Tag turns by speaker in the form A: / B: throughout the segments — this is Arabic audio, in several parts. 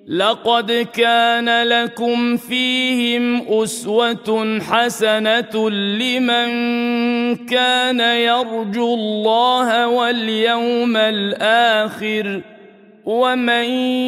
A: لقد كان لكم فيهم أسوة حسنة لمن كان يرجو الله واليوم الآخر ومن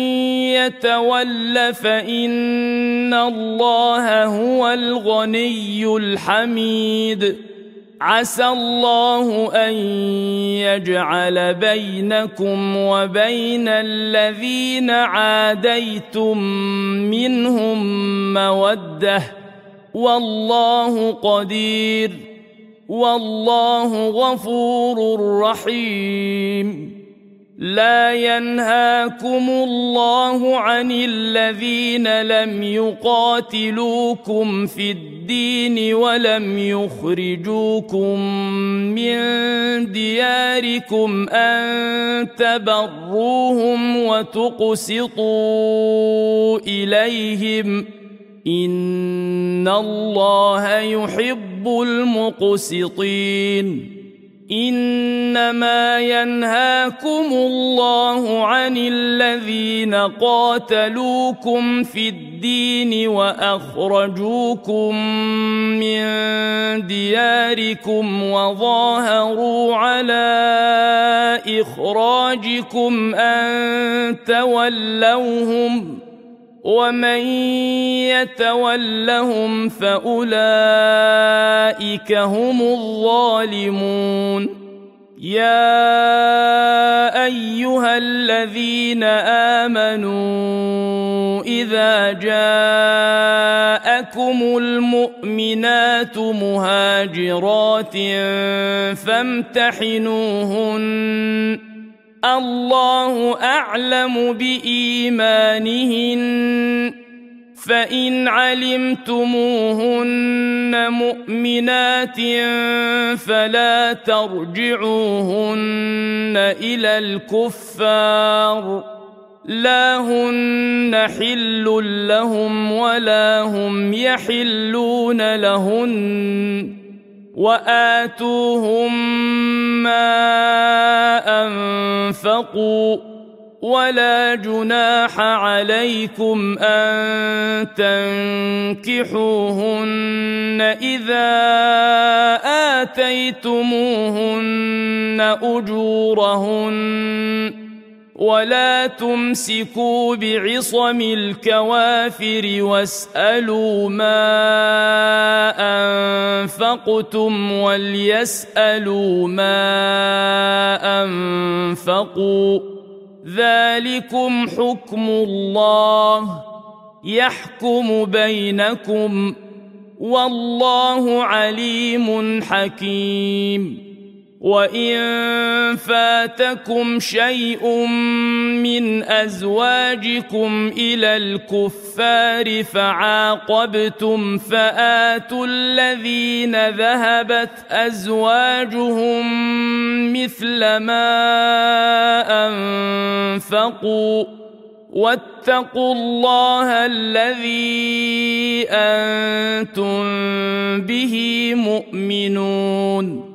A: يتول فإن الله هو الغني الحميد عسى الله أن يجعل بينكم وبين الذين عاديتم منهم مودة والله قدير والله غفور رحيم لا ينهاكم الله عن الذين لم يقاتلوكم في الدين ولم يخرجوكم من دياركم أن تبروهم وتقسطوا إليهم إن الله يحب المقسطين إنما ينهاكم الله عن الذين قاتلوكم في الدين وأخرجوكم من دياركم وظاهروا على إخراجكم أن تولوهم ومن يتولهم فأولئك هم الظالمون يا أيها الذين آمنوا إذا جاءكم المؤمنات مهاجرات فامتحنوهن الله أعلم بإيمانهن فإن علمتموهن مؤمنات فلا ترجعوهن إلى الكفار لا هن حل لهم ولا هم يحلون لهن وآتوهم ما أنفقوا ولا جناح عليكم أن تنكحوهن إذا آتيتموهن أجورهن ولا تمسكوا بعصم الكوافر واسألوا ما أنفقتم وليسألوا ما أنفقوا ذلكم حكم الله يحكم بينكم والله عليم حكيم وإن فاتكم شيء من أزواجكم إلى الكفار فعاقبتم فآتوا الذين ذهبت أزواجهم مثل ما أنفقوا واتقوا الله الذي أنتم به مؤمنون